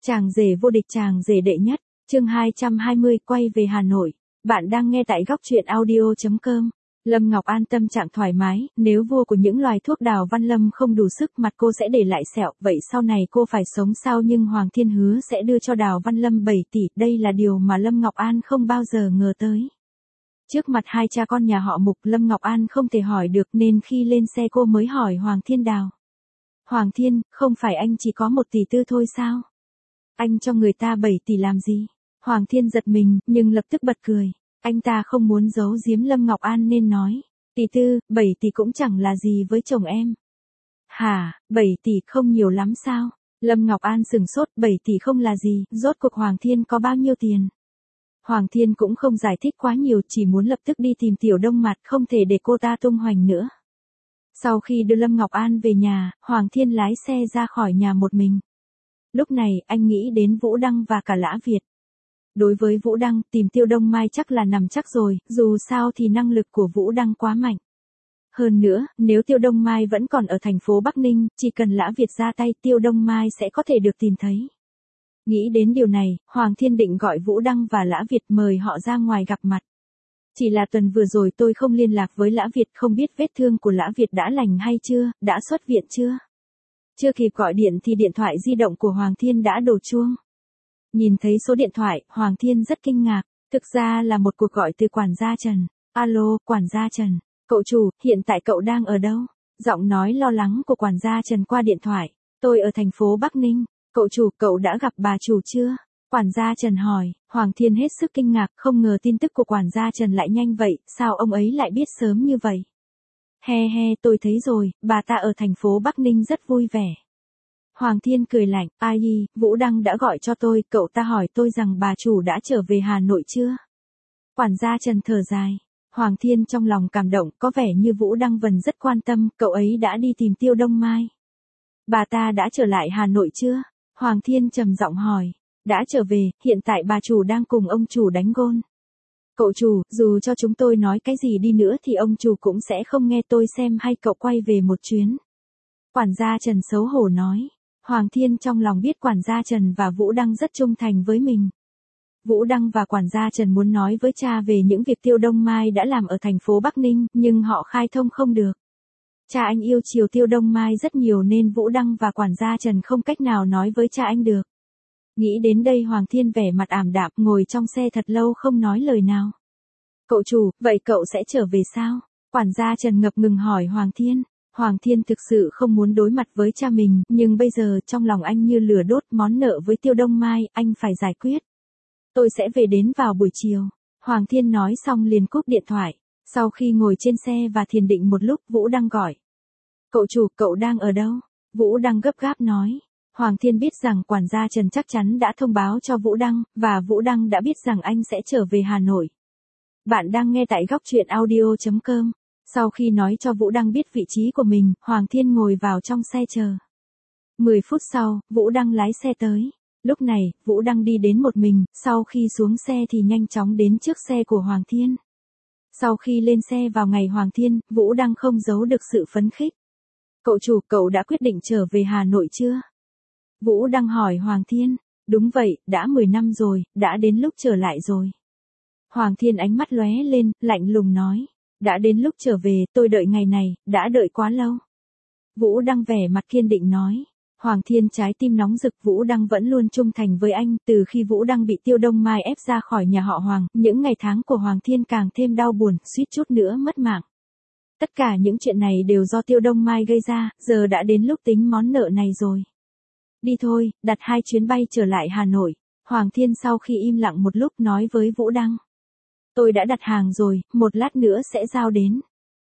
Chàng rể vô địch, chàng rể đệ nhất, chương 220 quay về Hà Nội. Bạn đang nghe tại góc truyện audio.com. Lâm Ngọc An tâm trạng thoải mái, nếu vua của những loài thuốc Đào Văn Lâm không đủ sức mặt cô sẽ để lại sẹo, vậy sau này cô phải sống sao? Nhưng Hoàng Thiên hứa sẽ đưa cho Đào Văn Lâm 7 tỷ, đây là điều mà Lâm Ngọc An không bao giờ ngờ tới. Trước mặt hai cha con nhà họ Mục, Lâm Ngọc An không thể hỏi được nên khi lên xe cô mới hỏi Hoàng Thiên Đào. Hoàng Thiên, không phải anh chỉ có 1 tỷ tư thôi sao? Anh cho người ta 7 tỷ làm gì? Hoàng Thiên giật mình, nhưng lập tức bật cười. Anh ta không muốn giấu giếm Lâm Ngọc An nên nói. Tỷ tư, 7 tỷ cũng chẳng là gì với chồng em. Hả, 7 tỷ không nhiều lắm sao? Lâm Ngọc An sửng sốt, 7 tỷ không là gì, rốt cuộc Hoàng Thiên có bao nhiêu tiền? Hoàng Thiên cũng không giải thích quá nhiều, chỉ muốn lập tức đi tìm Tiểu Đông Mạt, không thể để cô ta tung hoành nữa. Sau khi đưa Lâm Ngọc An về nhà, Hoàng Thiên lái xe ra khỏi nhà một mình. Lúc này, anh nghĩ đến Vũ Đăng và cả Lã Việt. Đối với Vũ Đăng, tìm Tiêu Đông Mai chắc là nằm chắc rồi, dù sao thì năng lực của Vũ Đăng quá mạnh. Hơn nữa, nếu Tiêu Đông Mai vẫn còn ở thành phố Bắc Ninh, chỉ cần Lã Việt ra tay, Tiêu Đông Mai sẽ có thể được tìm thấy. Nghĩ đến điều này, Hoàng Thiên định gọi Vũ Đăng và Lã Việt mời họ ra ngoài gặp mặt. Chỉ là tuần vừa rồi tôi không liên lạc với Lã Việt, không biết vết thương của Lã Việt đã lành hay chưa, đã xuất viện chưa? Chưa kịp gọi điện thì điện thoại di động của Hoàng Thiên đã đổ chuông. Nhìn thấy số điện thoại, Hoàng Thiên rất kinh ngạc, thực ra là một cuộc gọi từ quản gia Trần. Alo, quản gia Trần. Cậu chủ, hiện tại cậu đang ở đâu? Giọng nói lo lắng của quản gia Trần qua điện thoại. Tôi ở thành phố Bắc Ninh. Cậu chủ, cậu đã gặp bà chủ chưa? Quản gia Trần hỏi. Hoàng Thiên hết sức kinh ngạc, không ngờ tin tức của quản gia Trần lại nhanh vậy, sao ông ấy lại biết sớm như vậy? He he, tôi thấy rồi, bà ta ở thành phố Bắc Ninh rất vui vẻ. Hoàng Thiên cười lạnh, ai, Vũ Đăng đã gọi cho tôi, cậu ta hỏi tôi rằng bà chủ đã trở về Hà Nội chưa? Quản gia Trần thở dài. Hoàng Thiên trong lòng cảm động, có vẻ như Vũ Đăng Vân rất quan tâm, cậu ấy đã đi tìm Tiêu Đông Mai. Bà ta đã trở lại Hà Nội chưa? Hoàng Thiên trầm giọng hỏi. Đã trở về, hiện tại bà chủ đang cùng ông chủ đánh gôn. Cậu chủ, dù cho chúng tôi nói cái gì đi nữa thì ông chủ cũng sẽ không nghe, tôi xem hay cậu quay về một chuyến. Quản gia Trần xấu hổ nói. Hoàng Thiên trong lòng biết quản gia Trần và Vũ Đăng rất trung thành với mình. Vũ Đăng và quản gia Trần muốn nói với cha về những việc Tiêu Đông Mai đã làm ở thành phố Bắc Ninh, nhưng họ khai thông không được. Cha anh yêu chiều Tiêu Đông Mai rất nhiều nên Vũ Đăng và quản gia Trần không cách nào nói với cha anh được. Nghĩ đến đây Hoàng Thiên vẻ mặt ảm đạm, ngồi trong xe thật lâu không nói lời nào. Cậu chủ, vậy cậu sẽ trở về sao? Quản gia Trần ngập ngừng hỏi Hoàng Thiên. Hoàng Thiên thực sự không muốn đối mặt với cha mình, nhưng bây giờ trong lòng anh như lửa đốt, món nợ với Tiêu Đông Mai, anh phải giải quyết. Tôi sẽ về đến vào buổi chiều. Hoàng Thiên nói xong liền cúp điện thoại. Sau khi ngồi trên xe và thiền định một lúc, Vũ Đăng gọi. Cậu chủ, cậu đang ở đâu? Vũ Đăng gấp gáp nói. Hoàng Thiên biết rằng quản gia Trần chắc chắn đã thông báo cho Vũ Đăng, và Vũ Đăng đã biết rằng anh sẽ trở về Hà Nội. Bạn đang nghe tại góc truyện audio.com. Sau khi nói cho Vũ Đăng biết vị trí của mình, Hoàng Thiên ngồi vào trong xe chờ. 10 phút sau, Vũ Đăng lái xe tới. Lúc này, Vũ Đăng đi đến một mình, sau khi xuống xe thì nhanh chóng đến trước xe của Hoàng Thiên. Sau khi lên xe vào ngày Hoàng Thiên, Vũ Đăng không giấu được sự phấn khích. Cậu chủ, cậu đã quyết định trở về Hà Nội chưa? Vũ Đăng hỏi Hoàng Thiên. Đúng vậy, đã 10 năm rồi, đã đến lúc trở lại rồi. Hoàng Thiên ánh mắt lóe lên, lạnh lùng nói. Đã đến lúc trở về, tôi đợi ngày này, đã đợi quá lâu. Vũ Đăng vẻ mặt kiên định nói. Hoàng Thiên trái tim nóng rực, Vũ Đăng vẫn luôn trung thành với anh, từ khi Vũ Đăng bị Tiêu Đông Mai ép ra khỏi nhà họ Hoàng, những ngày tháng của Hoàng Thiên càng thêm đau buồn, suýt chút nữa mất mạng. Tất cả những chuyện này đều do Tiêu Đông Mai gây ra, giờ đã đến lúc tính món nợ này rồi. Đi thôi, đặt 2 chuyến bay trở lại Hà Nội. Hoàng Thiên sau khi im lặng một lúc nói với Vũ Đăng. Tôi đã đặt hàng rồi, một lát nữa sẽ giao đến.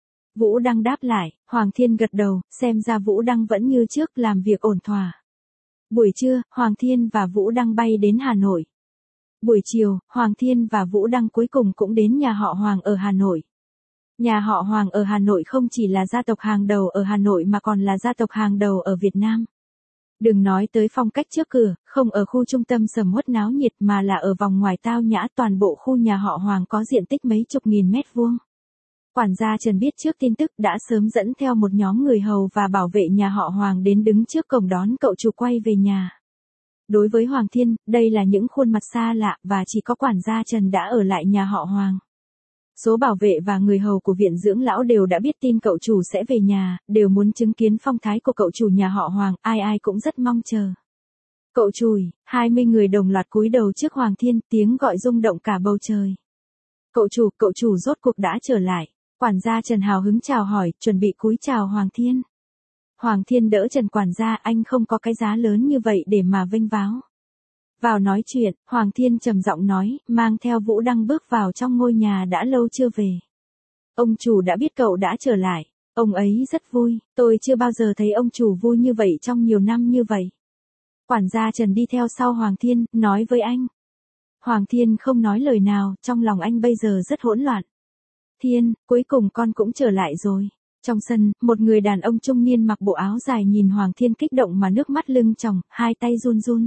Vũ Đăng đáp lại, Hoàng Thiên gật đầu, xem ra Vũ Đăng vẫn như trước làm việc ổn thỏa. Buổi trưa, Hoàng Thiên và Vũ Đăng bay đến Hà Nội. Buổi chiều, Hoàng Thiên và Vũ Đăng cuối cùng cũng đến nhà họ Hoàng ở Hà Nội. Nhà họ Hoàng ở Hà Nội không chỉ là gia tộc hàng đầu ở Hà Nội mà còn là gia tộc hàng đầu ở Việt Nam. Đừng nói tới phong cách trước cửa, không ở khu trung tâm sầm uất náo nhiệt mà là ở vòng ngoài tao nhã, toàn bộ khu nhà họ Hoàng có diện tích mấy chục nghìn mét vuông. Quản gia Trần biết trước tin tức đã sớm dẫn theo một nhóm người hầu và bảo vệ nhà họ Hoàng đến đứng trước cổng đón cậu chủ quay về nhà. Đối với Hoàng Thiên, đây là những khuôn mặt xa lạ và chỉ có quản gia Trần đã ở lại nhà họ Hoàng. Số bảo vệ và người hầu của viện dưỡng lão đều đã biết tin cậu chủ sẽ về nhà, đều muốn chứng kiến phong thái của cậu chủ nhà họ Hoàng, ai ai cũng rất mong chờ. Cậu chùi, 20 người đồng loạt cúi đầu trước Hoàng Thiên, tiếng gọi rung động cả bầu trời. Cậu chủ rốt cuộc đã trở lại. Quản gia Trần hào hứng chào hỏi, chuẩn bị cúi chào Hoàng Thiên. Hoàng Thiên đỡ Trần quản gia, anh không có cái giá lớn như vậy để mà vênh váo. Vào nói chuyện, Hoàng Thiên trầm giọng nói, mang theo Vũ Đăng bước vào trong ngôi nhà đã lâu chưa về. Ông chủ đã biết cậu đã trở lại, ông ấy rất vui, tôi chưa bao giờ thấy ông chủ vui như vậy trong nhiều năm như vậy. Quản gia Trần đi theo sau Hoàng Thiên, nói với anh. Hoàng Thiên không nói lời nào, trong lòng anh bây giờ rất hỗn loạn. Thiên, cuối cùng con cũng trở lại rồi. Trong sân, một người đàn ông trung niên mặc bộ áo dài nhìn Hoàng Thiên kích động mà nước mắt lưng tròng, hai tay run run.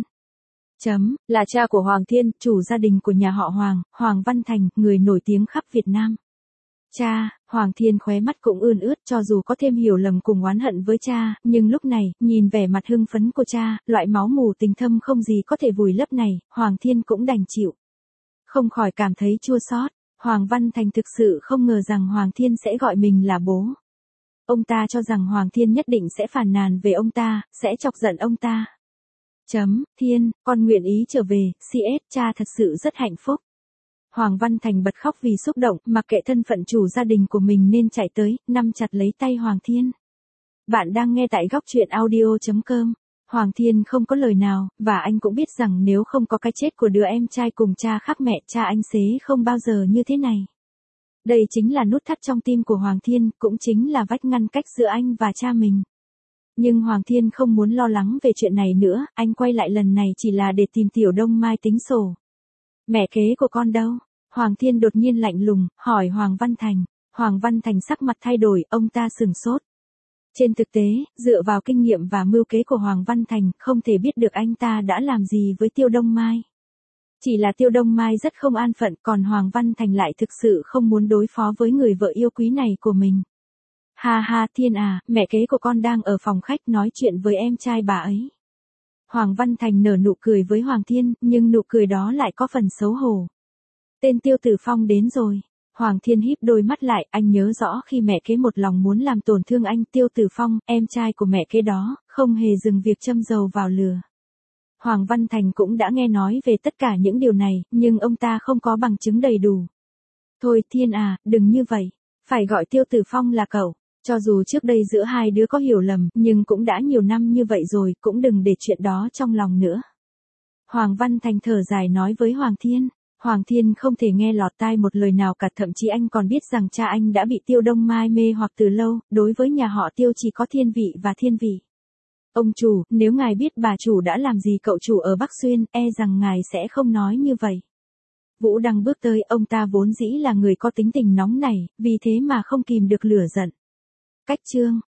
Là cha của Hoàng Thiên, chủ gia đình của nhà họ Hoàng, Hoàng Văn Thành, người nổi tiếng khắp Việt Nam. Cha, Hoàng Thiên khóe mắt cũng ươn ướt cho dù có thêm hiểu lầm cùng oán hận với cha, nhưng lúc này, nhìn vẻ mặt hưng phấn của cha, loại máu mù tình thâm không gì có thể vùi lấp này, Hoàng Thiên cũng đành chịu. Không khỏi cảm thấy chua xót, Hoàng Văn Thành thực sự không ngờ rằng Hoàng Thiên sẽ gọi mình là bố. Ông ta cho rằng Hoàng Thiên nhất định sẽ phàn nàn về ông ta, sẽ chọc giận ông ta. Thiên, con nguyện ý trở về, CS, cha thật sự rất hạnh phúc. Hoàng Văn Thành bật khóc vì xúc động, mặc kệ thân phận chủ gia đình của mình nên chạy tới, nắm chặt lấy tay Hoàng Thiên. Bạn đang nghe tại góc truyện audio.com. Hoàng Thiên không có lời nào, và anh cũng biết rằng nếu không có cái chết của đứa em trai cùng cha khác mẹ, cha anh sẽ không bao giờ như thế này. Đây chính là nút thắt trong tim của Hoàng Thiên, cũng chính là vách ngăn cách giữa anh và cha mình. Nhưng Hoàng Thiên không muốn lo lắng về chuyện này nữa, anh quay lại lần này chỉ là để tìm Tiểu Đông Mai tính sổ. Mẹ kế của con đâu? Hoàng Thiên đột nhiên lạnh lùng, hỏi Hoàng Văn Thành. Hoàng Văn Thành sắc mặt thay đổi, ông ta sửng sốt. Trên thực tế, dựa vào kinh nghiệm và mưu kế của Hoàng Văn Thành, không thể biết được anh ta đã làm gì với Tiêu Đông Mai. Chỉ là Tiêu Đông Mai rất không an phận, còn Hoàng Văn Thành lại thực sự không muốn đối phó với người vợ yêu quý này của mình. Ha ha, Thiên à, mẹ kế của con đang ở phòng khách nói chuyện với em trai bà ấy. Hoàng Văn Thành nở nụ cười với Hoàng Thiên, nhưng nụ cười đó lại có phần xấu hổ. Tên Tiêu Tử Phong đến rồi. Hoàng Thiên híp đôi mắt lại, anh nhớ rõ khi mẹ kế một lòng muốn làm tổn thương anh, Tiêu Tử Phong, em trai của mẹ kế đó, không hề dừng việc châm dầu vào lửa. Hoàng Văn Thành cũng đã nghe nói về tất cả những điều này, nhưng ông ta không có bằng chứng đầy đủ. Thôi Thiên à, đừng như vậy. Phải gọi Tiêu Tử Phong là cậu. Cho dù trước đây giữa hai đứa có hiểu lầm, nhưng cũng đã nhiều năm như vậy rồi, cũng đừng để chuyện đó trong lòng nữa. Hoàng Văn Thành thở dài nói với Hoàng Thiên. Hoàng Thiên không thể nghe lọt tai một lời nào cả, thậm chí anh còn biết rằng cha anh đã bị Tiêu Đông Mai mê hoặc từ lâu, đối với nhà họ Tiêu chỉ có thiên vị và thiên vị. Ông chủ, nếu ngài biết bà chủ đã làm gì cậu chủ ở Bắc Xuyên, e rằng ngài sẽ không nói như vậy. Vũ Đăng bước tới, ông ta vốn dĩ là người có tính tình nóng nảy, vì thế mà không kìm được lửa giận. Cách chương